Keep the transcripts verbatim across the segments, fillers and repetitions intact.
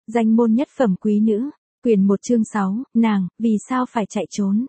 Danh môn nhất phẩm quý nữ, quyển một chương sáu, nàng, vì sao phải chạy trốn?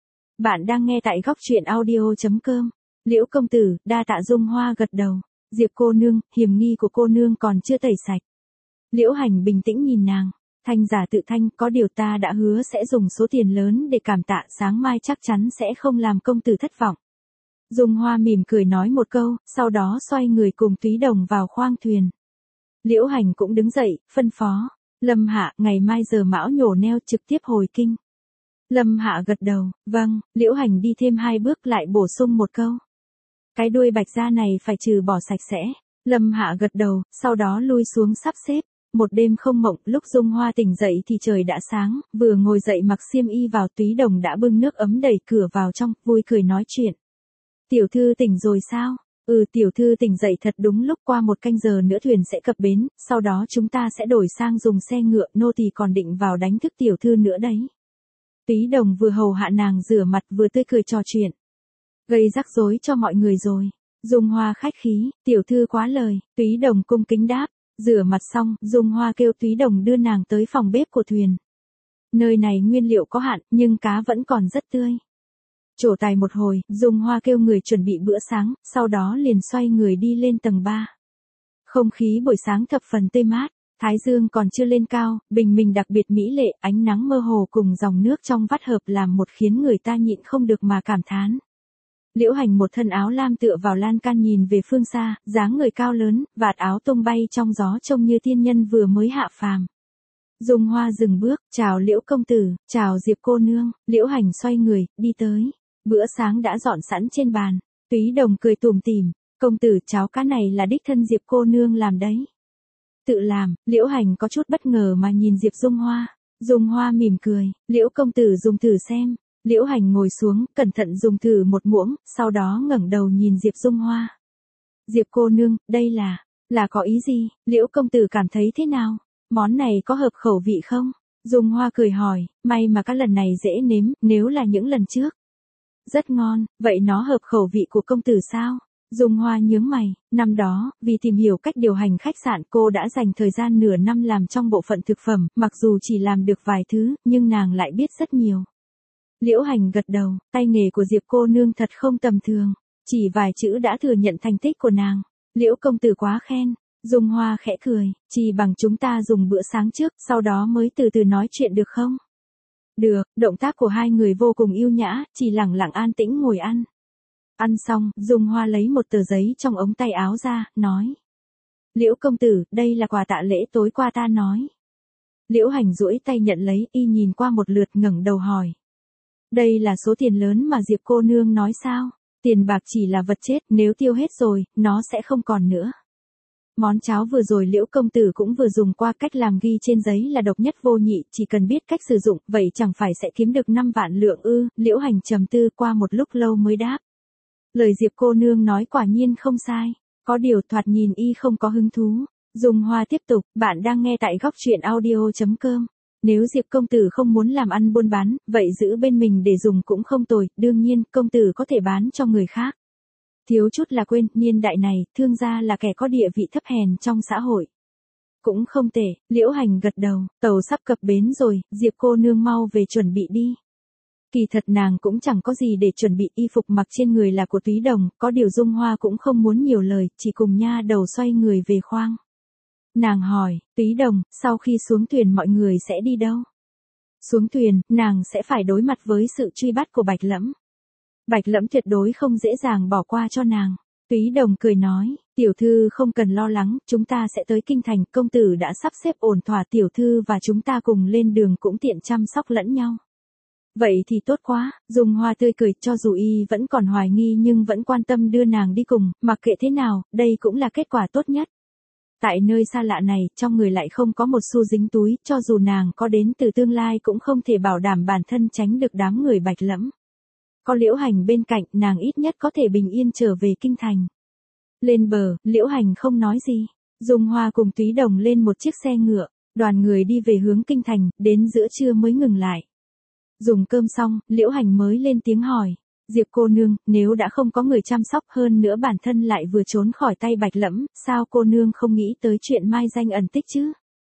Bạn đang nghe tại góc truyện audio.com. Liễu công tử, đa tạ. Dung Hoa gật đầu. Diệp cô nương, hiểm nghi của cô nương còn chưa tẩy sạch. Liễu Hành bình tĩnh nhìn nàng. Thanh giả tự thanh, có điều ta đã hứa sẽ dùng số tiền lớn để cảm tạ, sáng mai chắc chắn sẽ không làm công tử thất vọng. Dung Hoa mỉm cười nói một câu, sau đó xoay người cùng Túy Đồng vào khoang thuyền. Liễu Hành cũng đứng dậy, phân phó. Lâm Hạ, ngày mai giờ mão nhổ neo trực tiếp hồi kinh. Lâm Hạ gật đầu, vâng. Liễu Hành đi thêm hai bước lại bổ sung một câu. Cái đuôi bạch da này phải trừ bỏ sạch sẽ. Lâm Hạ gật đầu, sau đó lui xuống sắp xếp. Một đêm không mộng, lúc Dung Hoa tỉnh dậy thì trời đã sáng, vừa ngồi dậy mặc xiêm y vào, Túy Đồng đã bưng nước ấm đẩy cửa vào trong, vui cười nói chuyện. Tiểu thư tỉnh rồi sao? Ừ, tiểu thư tỉnh dậy thật đúng lúc, qua một canh giờ nữa thuyền sẽ cập bến, sau đó chúng ta sẽ đổi sang dùng xe ngựa, nô tỳ còn định vào đánh thức tiểu thư nữa đấy. Túy Đồng vừa hầu hạ nàng rửa mặt vừa tươi cười trò chuyện. Gây rắc rối cho mọi người rồi. Dung Hoa khách khí, tiểu thư quá lời. Túy Đồng cung kính đáp. Rửa mặt xong, Dung Hoa kêu Túy Đồng đưa nàng tới phòng bếp của thuyền. Nơi này nguyên liệu có hạn, nhưng cá vẫn còn rất tươi. Trổ tài một hồi, Dung Hoa kêu người chuẩn bị bữa sáng, sau đó liền xoay người đi lên tầng ba. Không khí buổi sáng thập phần tươi mát, thái dương còn chưa lên cao, bình minh đặc biệt mỹ lệ, ánh nắng mơ hồ cùng dòng nước trong vắt hợp làm một khiến người ta nhịn không được mà cảm thán. Liễu Hành một thân áo lam tựa vào lan can nhìn về phương xa, dáng người cao lớn, vạt áo tung bay trong gió trông như tiên nhân vừa mới hạ phàm. Dung Hoa dừng bước, chào Liễu công tử, chào Diệp cô nương. Liễu Hành xoay người, đi tới. Bữa sáng đã dọn sẵn trên bàn. Túy Đồng cười tủm tỉm, công tử, cháo cá này là đích thân Diệp cô nương làm đấy. Tự làm. Liễu Hành có chút bất ngờ mà nhìn Diệp Dung Hoa. Dung Hoa mỉm cười, Liễu công tử dùng thử xem. Liễu Hành ngồi xuống, cẩn thận dùng thử một muỗng, sau đó ngẩng đầu nhìn Diệp Dung Hoa. Diệp cô nương, đây là, là có ý gì? Liễu công tử cảm thấy thế nào? Món này có hợp khẩu vị không? Dung Hoa cười hỏi, may mà các lần này dễ nếm, nếu là những lần trước. Rất ngon, vậy nó hợp khẩu vị của công tử sao? Dung Hoa nhướng mày, năm đó, vì tìm hiểu cách điều hành khách sạn, cô đã dành thời gian nửa năm làm trong bộ phận thực phẩm, mặc dù chỉ làm được vài thứ, nhưng nàng lại biết rất nhiều. Liễu Hành gật đầu, tay nghề của Diệp cô nương thật không tầm thường, chỉ vài chữ đã thừa nhận thành tích của nàng. Liễu công tử quá khen. Dung Hoa khẽ cười, chỉ bằng chúng ta dùng bữa sáng trước, sau đó mới từ từ nói chuyện được không? Được. Động tác của hai người vô cùng yêu nhã, chỉ lẳng lặng an tĩnh ngồi ăn. Ăn xong, Dung Hoa lấy một tờ giấy trong ống tay áo ra, nói. Liễu công tử, đây là quà tạ lễ tối qua ta nói. Liễu Hành duỗi tay nhận lấy, y nhìn qua một lượt ngẩng đầu hỏi. Đây là số tiền lớn mà Diệp cô nương nói sao? Tiền bạc chỉ là vật chết, nếu tiêu hết rồi, nó sẽ không còn nữa. Món cháo vừa rồi Liễu công tử cũng vừa dùng qua, cách làm ghi trên giấy là độc nhất vô nhị, chỉ cần biết cách sử dụng, vậy chẳng phải sẽ kiếm được năm vạn lượng ư? Liễu Hành trầm tư qua một lúc lâu mới đáp. Lời Diệp cô nương nói quả nhiên không sai, có điều thoạt nhìn y không có hứng thú. Dung Hoa tiếp tục, bạn đang nghe tại góc truyện audio.com. Nếu Diệp công tử không muốn làm ăn buôn bán, vậy giữ bên mình để dùng cũng không tồi, đương nhiên, công tử có thể bán cho người khác. Thiếu chút là quên, niên đại này, thương gia là kẻ có địa vị thấp hèn trong xã hội. Cũng không tệ. Liễu Hành gật đầu, tàu sắp cập bến rồi, Diệp cô nương mau về chuẩn bị đi. Kỳ thật nàng cũng chẳng có gì để chuẩn bị, y phục mặc trên người là của Túy Đồng, có điều Dung Hoa cũng không muốn nhiều lời, chỉ cùng nha đầu xoay người về khoang. Nàng hỏi, Túy Đồng, sau khi xuống thuyền mọi người sẽ đi đâu? Xuống thuyền, nàng sẽ phải đối mặt với sự truy bắt của Bạch Lẫm. Bạch Lẫm tuyệt đối không dễ dàng bỏ qua cho nàng. Túy Đồng cười nói, tiểu thư không cần lo lắng, chúng ta sẽ tới kinh thành, công tử đã sắp xếp ổn thỏa, tiểu thư và chúng ta cùng lên đường cũng tiện chăm sóc lẫn nhau. Vậy thì tốt quá. Dung Hoa tươi cười, cho dù y vẫn còn hoài nghi nhưng vẫn quan tâm đưa nàng đi cùng, mặc kệ thế nào, đây cũng là kết quả tốt nhất. Tại nơi xa lạ này, trong người lại không có một xu dính túi, cho dù nàng có đến từ tương lai cũng không thể bảo đảm bản thân tránh được đám người Bạch Lẫm. Có Liễu Hành bên cạnh, nàng ít nhất có thể bình yên trở về kinh thành. Lên bờ, Liễu Hành không nói gì. Dung Hoa cùng Túy Đồng lên một chiếc xe ngựa, đoàn người đi về hướng kinh thành, đến giữa trưa mới ngừng lại. Dùng cơm xong, Liễu Hành mới lên tiếng hỏi. Diệp cô nương, nếu đã không có người chăm sóc, hơn nữa bản thân lại vừa trốn khỏi tay Bạch Lẫm, sao cô nương không nghĩ tới chuyện mai danh ẩn tích chứ?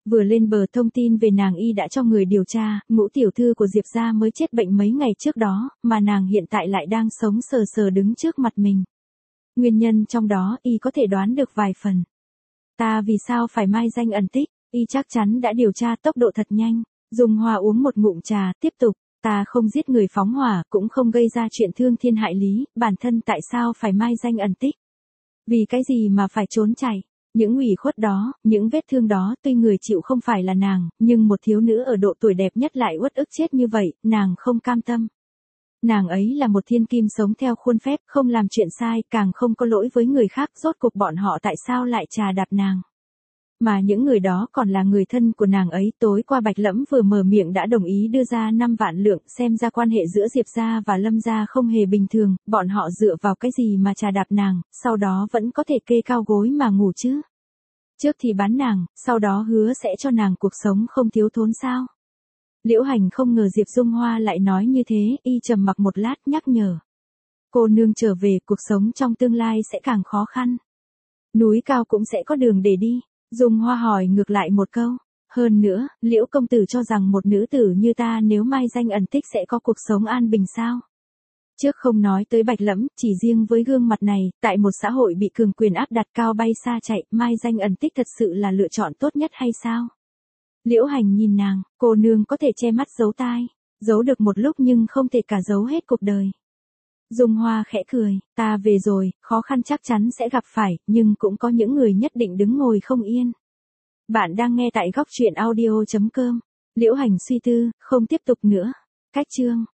Vừa lên bờ thông tin về nàng y đã cho người điều tra, Ngũ tiểu thư của Diệp gia mới chết bệnh mấy ngày trước đó, mà nàng hiện tại lại đang sống sờ sờ đứng trước mặt mình. Nguyên nhân trong đó y có thể đoán được vài phần. Ta vì sao phải mai danh ẩn tích, y chắc chắn đã điều tra tốc độ thật nhanh. Dung Hoa uống một ngụm trà, tiếp tục, ta không giết người phóng hỏa, cũng không gây ra chuyện thương thiên hại lý, bản thân tại sao phải mai danh ẩn tích? Vì cái gì mà phải trốn chạy? Những ủy khuất đó, những vết thương đó tuy người chịu không phải là nàng, nhưng một thiếu nữ ở độ tuổi đẹp nhất lại uất ức chết như vậy, nàng không cam tâm. Nàng ấy là một thiên kim sống theo khuôn phép, không làm chuyện sai, càng không có lỗi với người khác, rốt cuộc bọn họ tại sao lại trà đạp nàng. Mà những người đó còn là người thân của nàng ấy. Tối qua Bạch Lẫm vừa mở miệng đã đồng ý đưa ra năm vạn lượng, xem ra quan hệ giữa Diệp gia và Lâm gia không hề bình thường, bọn họ dựa vào cái gì mà trà đạp nàng, sau đó vẫn có thể kê cao gối mà ngủ chứ. Trước thì bán nàng, sau đó hứa sẽ cho nàng cuộc sống không thiếu thốn sao. Liễu Hành không ngờ Diệp Dung Hoa lại nói như thế, y trầm mặc một lát nhắc nhở. Cô nương trở về, cuộc sống trong tương lai sẽ càng khó khăn. Núi cao cũng sẽ có đường để đi. Dung Hoa hỏi ngược lại một câu. Hơn nữa, Liễu công tử cho rằng một nữ tử như ta nếu mai danh ẩn tích sẽ có cuộc sống an bình sao? Trước không nói tới Bạch Lẫm, chỉ riêng với gương mặt này, tại một xã hội bị cường quyền áp đặt cao bay xa chạy, mai danh ẩn tích thật sự là lựa chọn tốt nhất hay sao? Liễu Hành nhìn nàng, cô nương có thể che mắt giấu tai, giấu được một lúc nhưng không thể cả giấu hết cuộc đời. Dung Hoa khẽ cười, ta về rồi, khó khăn chắc chắn sẽ gặp phải, nhưng cũng có những người nhất định đứng ngồi không yên. Bạn đang nghe tại góc truyện audio chấm com. Liễu Hành suy tư, không tiếp tục nữa. Cách chương